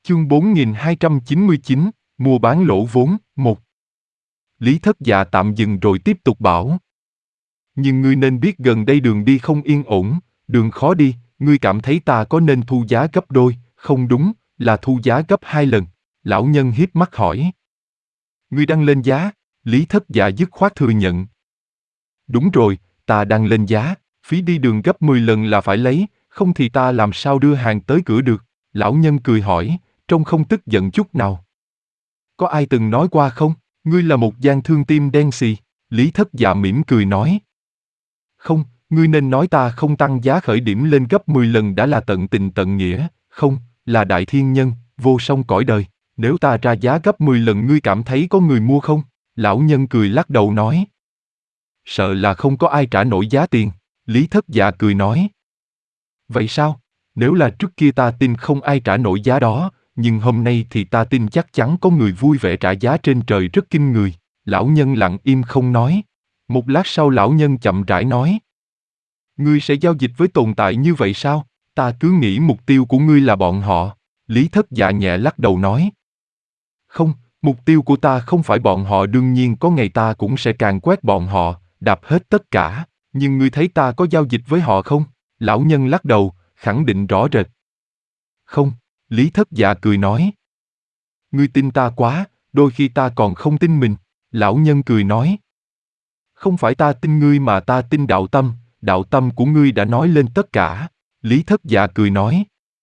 Chương 4299, mua bán lỗ vốn, 1. Lý Thất Dạ tạm dừng rồi tiếp tục bảo. Nhưng ngươi nên biết gần đây đường đi không yên ổn, đường khó đi, ngươi cảm thấy ta có nên thu giá gấp đôi, không đúng, là thu giá gấp 2 lần. Lão nhân hiếp mắt hỏi. Ngươi đang lên giá, Lý Thất Dạ dứt khoát thừa nhận. Đúng rồi, ta đang lên giá, phí đi đường gấp 10 lần là phải lấy, không thì ta làm sao đưa hàng tới cửa được. Lão nhân cười hỏi, trông không tức giận chút nào. Có ai từng nói qua không? Ngươi là một gian thương tim đen xì. Lý Thất Dạ mỉm cười nói. Không, ngươi nên nói ta không tăng giá khởi điểm lên gấp 10 lần đã là tận tình tận nghĩa, không, là đại thiên nhân, vô song cõi đời. Nếu ta ra giá gấp 10 lần ngươi cảm thấy có người mua không? Lão nhân cười lắc đầu nói. Sợ là không có ai trả nổi giá tiền. Lý Thất Dạ cười nói. Vậy sao? Nếu là trước kia ta tin không ai trả nổi giá đó, nhưng hôm nay thì ta tin chắc chắn có người vui vẻ trả giá trên trời rất kinh người. Lão nhân lặng im không nói. Một lát sau lão nhân chậm rãi nói. Ngươi sẽ giao dịch với tồn tại như vậy sao? Ta cứ nghĩ mục tiêu của ngươi là bọn họ. Lý Thất Dạ nhẹ lắc đầu nói. Không, mục tiêu của ta không phải bọn họ, đương nhiên có ngày ta cũng sẽ càn quét bọn họ, đạp hết tất cả. Nhưng ngươi thấy ta có giao dịch với họ không? Lão nhân lắc đầu, khẳng định rõ rệt. Không, Lý Thất Dạ cười nói. Ngươi tin ta quá, đôi khi ta còn không tin mình. Lão nhân cười nói. Không phải ta tin ngươi mà ta tin đạo tâm của ngươi đã nói lên tất cả. Lý Thất Dạ cười nói.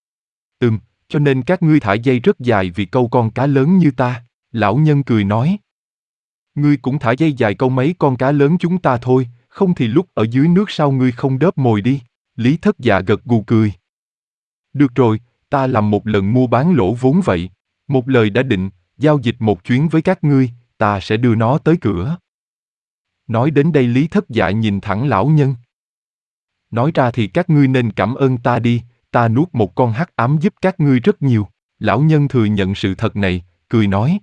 Cho nên các ngươi thả dây rất dài vì câu con cá lớn như ta. Lão nhân cười nói. Ngươi cũng thả dây dài câu mấy con cá lớn chúng ta thôi, không thì lúc ở dưới nước sao ngươi không đớp mồi đi. Lý Thất Dạ gật gù cười. Được rồi, ta làm một lần mua bán lỗ vốn vậy. Một lời đã định, giao dịch một chuyến với các ngươi, ta sẽ đưa nó tới cửa. Nói đến đây Lý Thất Dạ nhìn thẳng lão nhân. Nói ra thì các ngươi nên cảm ơn ta đi, ta nuốt một con hắc ám giúp các ngươi rất nhiều. Lão nhân thừa nhận sự thật này, cười nói.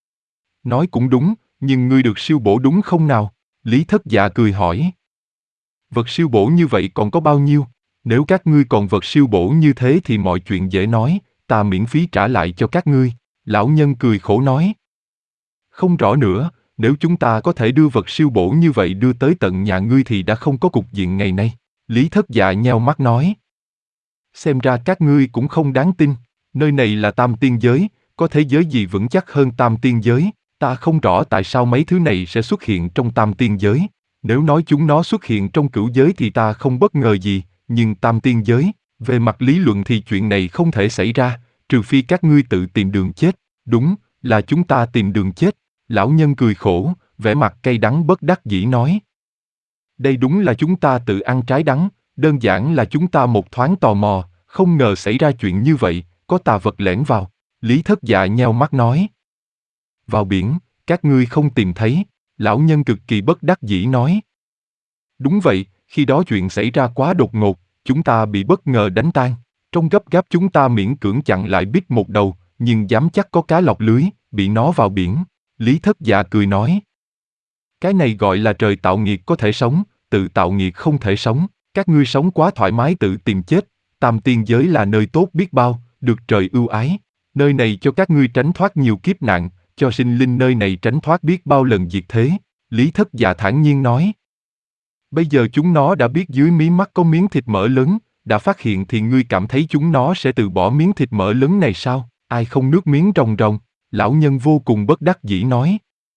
Nói cũng đúng, nhưng ngươi được siêu bổ đúng không nào? Lý Thất Dạ cười hỏi. Vật siêu bổ như vậy còn có bao nhiêu? Nếu các ngươi còn vật siêu bổ như thế thì mọi chuyện dễ nói, ta miễn phí trả lại cho các ngươi. Lão nhân cười khổ nói. Không rõ nữa, nếu chúng ta có thể đưa vật siêu bổ như vậy đưa tới tận nhà ngươi thì đã không có cục diện ngày nay. Lý Thất Dạ nheo mắt nói. Xem ra các ngươi cũng không đáng tin, nơi này là Tam Tiên Giới, có thế giới gì vững chắc hơn Tam Tiên Giới, ta không rõ tại sao mấy thứ này sẽ xuất hiện trong Tam Tiên Giới. Nếu nói chúng nó xuất hiện trong Cửu Giới thì ta không bất ngờ gì, nhưng Tam Tiên Giới, về mặt lý luận thì chuyện này không thể xảy ra, trừ phi các ngươi tự tìm đường chết. Đúng, là chúng ta tìm đường chết. Lão nhân cười khổ, vẻ mặt cay đắng bất đắc dĩ nói. Đây đúng là chúng ta tự ăn trái đắng, đơn giản là chúng ta một thoáng tò mò, không ngờ xảy ra chuyện như vậy, có tà vật lẻn vào. Lý Thất Dạ nheo mắt nói. Vào biển, các ngươi không tìm thấy, lão nhân cực kỳ bất đắc dĩ nói. Đúng vậy, khi đó chuyện xảy ra quá đột ngột, chúng ta bị bất ngờ đánh tan. Trong gấp gáp chúng ta miễn cưỡng chặn lại bít một đầu, nhưng dám chắc có cá lọc lưới, bị nó vào biển. Lý Thất Dạ cười nói. Cái này gọi là trời tạo nghiệt có thể sống, tự tạo nghiệt không thể sống. Các ngươi sống quá thoải mái tự tìm chết. Tam Tiên Giới là nơi tốt biết bao, được trời ưu ái. Nơi này cho các ngươi tránh thoát nhiều kiếp nạn, cho sinh linh nơi này tránh thoát biết bao lần diệt thế. Lý Thất Dạ thản nhiên nói. Bây giờ chúng nó đã biết dưới mí mắt có miếng thịt mỡ lớn, đã phát hiện thì ngươi cảm thấy chúng nó sẽ từ bỏ miếng thịt mỡ lớn này sao? Ai không nước miếng ròng ròng? Lão nhân vô cùng bất đắc dĩ nói.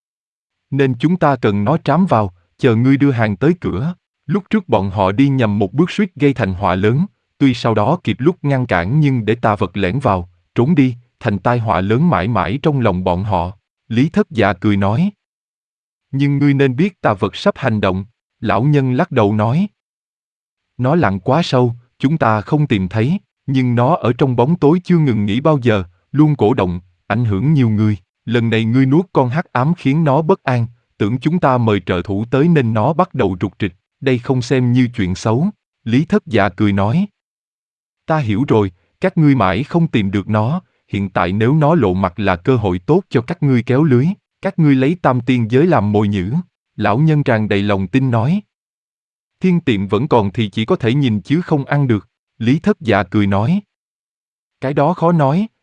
Nên chúng ta cần nó trám vào, chờ ngươi đưa hàng tới cửa. Lúc trước bọn họ đi nhầm một bước suýt gây thành họa lớn, tuy sau đó kịp lúc ngăn cản nhưng để tà vật lẻn vào, trốn đi, thành tai họa lớn mãi mãi trong lòng bọn họ. Lý Thất Dạ cười nói. Nhưng ngươi nên biết tà vật sắp hành động. Lão nhân lắc đầu nói. Nó lặn quá sâu, chúng ta không tìm thấy, nhưng nó ở trong bóng tối chưa ngừng nghỉ bao giờ, luôn cổ động, ảnh hưởng nhiều người. Lần này ngươi nuốt con hắc ám khiến nó bất an, tưởng chúng ta mời trợ thủ tới nên nó bắt đầu rục rịch, đây không xem như chuyện xấu. Lý Thất Dạ cười nói. Ta hiểu rồi, các ngươi mãi không tìm được nó, hiện tại nếu nó lộ mặt là cơ hội tốt cho các ngươi kéo lưới, các ngươi lấy Tam Tiên Giới làm mồi nhử. Lão nhân tràn đầy lòng tin nói. Thiên tiệm vẫn còn thì chỉ có thể nhìn chứ không ăn được. Lý Thất Dạ cười nói. Cái đó khó nói,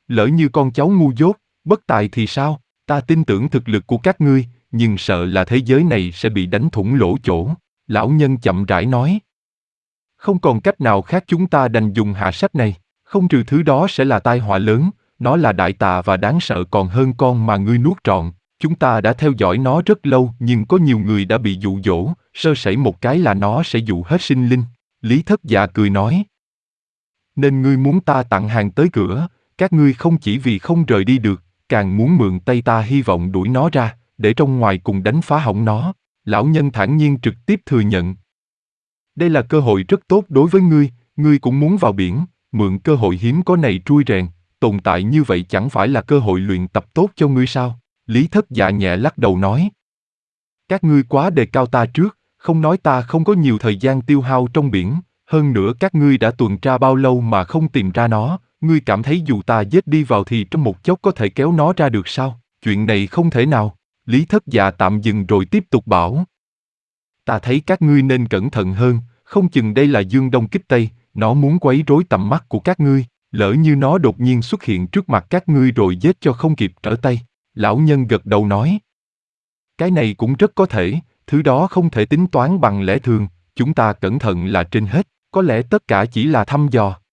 Lỡ như con cháu ngu dốt, bất tài thì sao? Ta tin tưởng thực lực của các ngươi, nhưng sợ là thế giới này sẽ bị đánh thủng lỗ chỗ. Lão nhân chậm rãi nói. Không còn cách nào khác, chúng ta đành dùng hạ sách này, không trừ thứ đó sẽ là tai họa lớn, nó là đại tà và đáng sợ còn hơn con mà ngươi nuốt trọn. Chúng ta đã theo dõi nó rất lâu nhưng có nhiều người đã bị dụ dỗ, sơ sẩy một cái là nó sẽ dụ hết sinh linh. Lý Thất Dạ cười nói. Nên ngươi muốn ta tặng hàng tới cửa, các ngươi không chỉ vì không rời đi được, càng muốn mượn tay ta hy vọng đuổi nó ra, để trong ngoài cùng đánh phá hỏng nó. Lão nhân thản nhiên trực tiếp thừa nhận. Đây là cơ hội rất tốt đối với ngươi cũng muốn vào biển, mượn cơ hội hiếm có này trui rèn, tồn tại như vậy chẳng phải là cơ hội luyện tập tốt cho ngươi sao? Lý Thất Dạ nhẹ lắc đầu nói. Các ngươi quá đề cao ta trước, không nói ta không có nhiều thời gian tiêu hao trong biển, hơn nữa các ngươi đã tuần tra bao lâu mà không tìm ra nó, ngươi cảm thấy dù ta giết đi vào thì trong một chốc có thể kéo nó ra được sao? Chuyện này không thể nào. Lý Thất Dạ tạm dừng rồi tiếp tục bảo. Ta thấy các ngươi nên cẩn thận hơn, không chừng đây là Dương Đông kích Tây, nó muốn quấy rối tầm mắt của các ngươi, lỡ như nó đột nhiên xuất hiện trước mặt các ngươi rồi giết cho không kịp trở tay. Lão nhân gật đầu nói. Cái này cũng rất có thể, thứ đó không thể tính toán bằng lẽ thường, chúng ta cẩn thận là trên hết, có lẽ tất cả chỉ là thăm dò.